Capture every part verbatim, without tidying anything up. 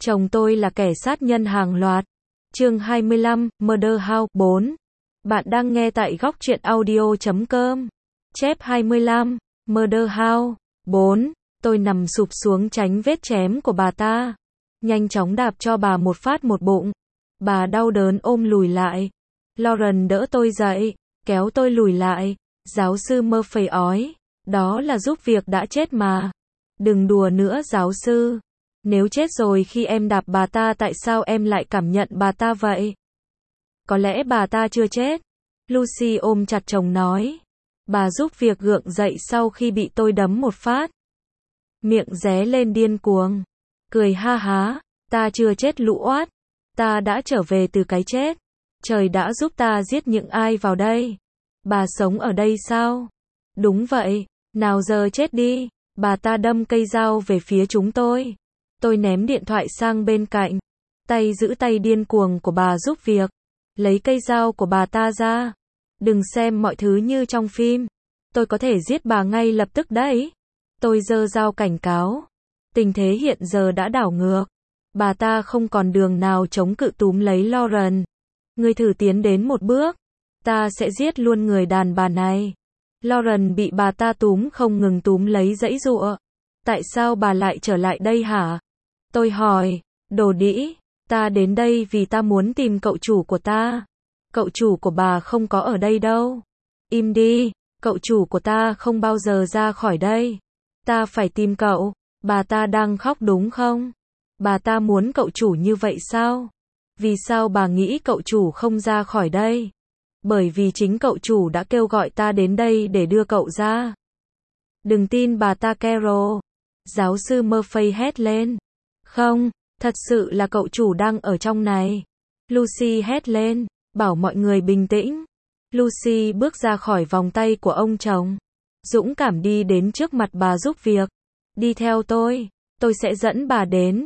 Chồng tôi là kẻ sát nhân hàng loạt. Chương hai mươi lăm, Murder House bốn. Bạn đang nghe tại góc truyện audio chấm com. Chép hai mươi lăm, Murder House bốn. Tôi nằm sụp xuống tránh vết chém của bà ta. Nhanh chóng đạp cho bà một phát một bụng. Bà đau đớn ôm lùi lại. Lauren đỡ tôi dậy, kéo tôi lùi lại. Giáo sư Murphy ói. Đó là giúp việc đã chết mà. Đừng đùa nữa giáo sư. Nếu chết rồi khi em đạp bà ta tại sao em lại cảm nhận bà ta vậy? Có lẽ bà ta chưa chết. Lucy ôm chặt chồng nói. Bà giúp việc gượng dậy sau khi bị tôi đấm một phát. Miệng ré lên điên cuồng. Cười ha há. Ta chưa chết lũ oát. Ta đã trở về từ cái chết. Trời đã giúp ta giết những ai vào đây. Bà sống ở đây sao? Đúng vậy. Nào giờ chết đi. Bà ta đâm cây dao về phía chúng tôi. Tôi ném điện thoại sang bên cạnh. Tay giữ tay điên cuồng của bà giúp việc. Lấy cây dao của bà ta ra. Đừng xem mọi thứ như trong phim. Tôi có thể giết bà ngay lập tức đấy. Tôi giơ dao cảnh cáo. Tình thế hiện giờ đã đảo ngược. Bà ta không còn đường nào chống cự túm lấy Lauren. Ngươi thử tiến đến một bước. Ta sẽ giết luôn người đàn bà này. Lauren bị bà ta túm không ngừng túm lấy giãy giụa. Tại sao bà lại trở lại đây hả? Tôi hỏi. Đồ đĩ. Ta đến đây vì ta muốn tìm cậu chủ của ta. Cậu chủ của bà không có ở đây đâu. Im đi. Cậu chủ của ta không bao giờ ra khỏi đây. Ta phải tìm cậu. Bà ta đang khóc đúng không? Bà ta muốn cậu chủ như vậy sao? Vì sao bà nghĩ cậu chủ không ra khỏi đây? Bởi vì chính cậu chủ đã kêu gọi ta đến đây để đưa cậu ra. Đừng tin bà ta Carol. Giáo sư Murphy hét lên. Không, thật sự là cậu chủ đang ở trong này. Lucy hét lên, bảo mọi người bình tĩnh. Lucy bước ra khỏi vòng tay của ông chồng. Dũng cảm đi đến trước mặt bà giúp việc. Đi theo tôi, tôi sẽ dẫn bà đến.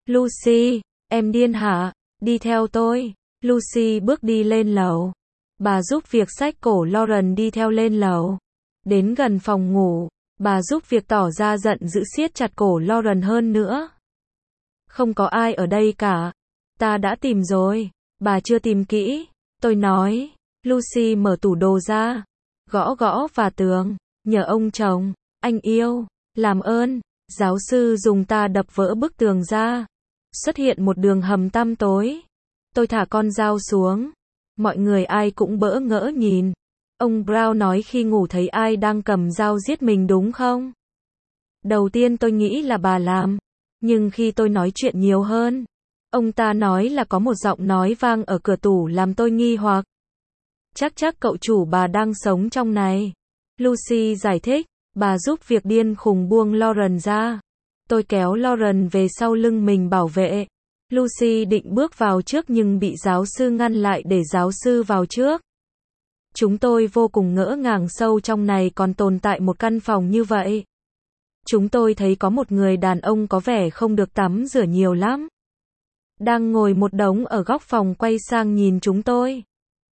Lucy, em điên hả? Đi theo tôi. Lucy bước đi lên lầu. Bà giúp việc xách cổ Lauren đi theo lên lầu. Đến gần phòng ngủ, bà giúp việc tỏ ra giận dữ siết chặt cổ Lauren hơn nữa. Không có ai ở đây cả. Ta đã tìm rồi. Bà chưa tìm kỹ. Tôi nói. Lucy mở tủ đồ ra. Gõ gõ vào tường. Nhờ ông chồng. Anh yêu. Làm ơn. Giáo sư dùng ta đập vỡ bức tường ra. Xuất hiện một đường hầm tăm tối. Tôi thả con dao xuống. Mọi người ai cũng bỡ ngỡ nhìn. Ông Brown nói khi ngủ thấy ai đang cầm dao giết mình đúng không? Đầu tiên tôi nghĩ là bà làm. Nhưng khi tôi nói chuyện nhiều hơn, ông ta nói là có một giọng nói vang ở cửa tủ làm tôi nghi hoặc. Chắc chắc cậu chủ bà đang sống trong này. Lucy giải thích, bà giúp việc điên khùng buông Lauren ra. Tôi kéo Lauren về sau lưng mình bảo vệ. Lucy định bước vào trước nhưng bị giáo sư ngăn lại để giáo sư vào trước. Chúng tôi vô cùng ngỡ ngàng sâu trong này còn tồn tại một căn phòng như vậy. Chúng tôi thấy có một người đàn ông có vẻ không được tắm rửa nhiều lắm. Đang ngồi một đống ở góc phòng quay sang nhìn chúng tôi.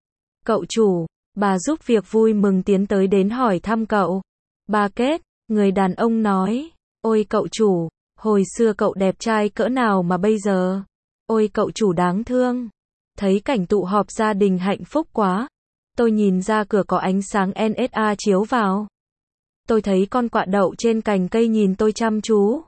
Cậu chủ, bà giúp việc vui mừng tiến tới đến hỏi thăm cậu. Bà Kết, người đàn ông nói. Ôi cậu chủ, hồi xưa cậu đẹp trai cỡ nào mà bây giờ. Ôi cậu chủ đáng thương. Thấy cảnh tụ họp gia đình hạnh phúc quá. Tôi nhìn ra cửa có ánh sáng en ét a chiếu vào. Tôi thấy con quạ đậu trên cành cây nhìn tôi chăm chú.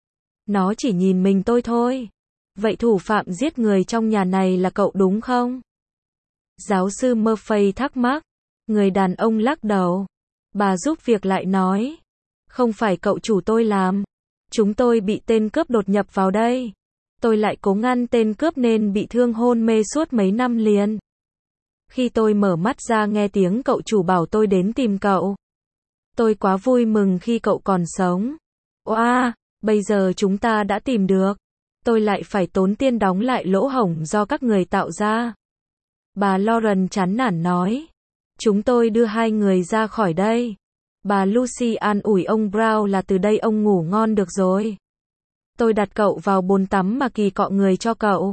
Nó chỉ nhìn mình tôi thôi. Vậy thủ phạm giết người trong nhà này là cậu đúng không? Giáo sư Murphy thắc mắc. Người đàn ông lắc đầu. Bà giúp việc lại nói. Không phải cậu chủ tôi làm. Chúng tôi bị tên cướp đột nhập vào đây. Tôi lại cố ngăn tên cướp nên bị thương hôn mê suốt mấy năm liền. Khi tôi mở mắt ra nghe tiếng cậu chủ bảo tôi đến tìm cậu. Tôi quá vui mừng khi cậu còn sống. Oa, bây giờ chúng ta đã tìm được. Tôi lại phải tốn tiền đóng lại lỗ hổng do các người tạo ra. Bà Lauren chán nản nói. Chúng tôi đưa hai người ra khỏi đây. Bà Lucy an ủi ông Brown là từ đây ông ngủ ngon được rồi. Tôi đặt cậu vào bồn tắm mà kỳ cọ người cho cậu.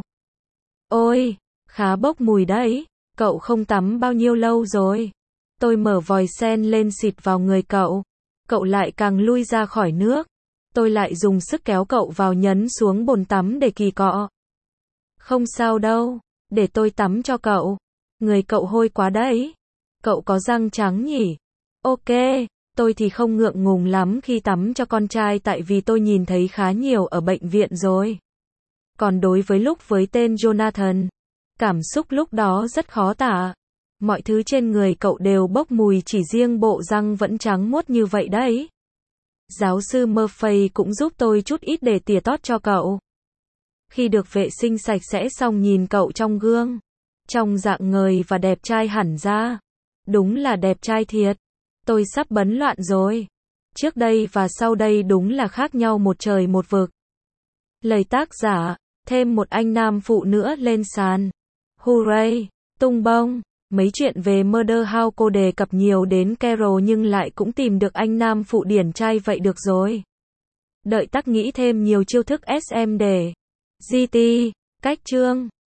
Ôi, khá bốc mùi đấy. Cậu không tắm bao nhiêu lâu rồi. Tôi mở vòi sen lên xịt vào người cậu. Cậu lại càng lui ra khỏi nước. Tôi lại dùng sức kéo cậu vào nhấn xuống bồn tắm để kỳ cọ. Không sao đâu, để tôi tắm cho cậu. Người cậu hôi quá đấy. Cậu có răng trắng nhỉ? Ok, tôi thì không ngượng ngùng lắm khi tắm cho con trai tại vì tôi nhìn thấy khá nhiều ở bệnh viện rồi. Còn đối với lúc với tên Jonathan, cảm xúc lúc đó rất khó tả. Mọi thứ trên người cậu đều bốc mùi, chỉ riêng bộ răng vẫn trắng muốt như vậy đấy. Giáo sư Murphy cũng giúp tôi chút ít để tỉa tót cho cậu. Khi được vệ sinh sạch sẽ xong nhìn cậu trong gương, trông rạng ngời và đẹp trai hẳn ra. Đúng là đẹp trai thiệt. Tôi sắp bấn loạn rồi. Trước đây và sau đây đúng là khác nhau một trời một vực. Lời tác giả, thêm một anh nam phụ nữa lên sàn. Hooray, tung bông. Mấy chuyện về Murder House cô đề cập nhiều đến Carol nhưng lại cũng tìm được anh nam phụ điển trai vậy được rồi. Đợi tắc nghĩ thêm nhiều chiêu thức ét em để giê tê, cách chương.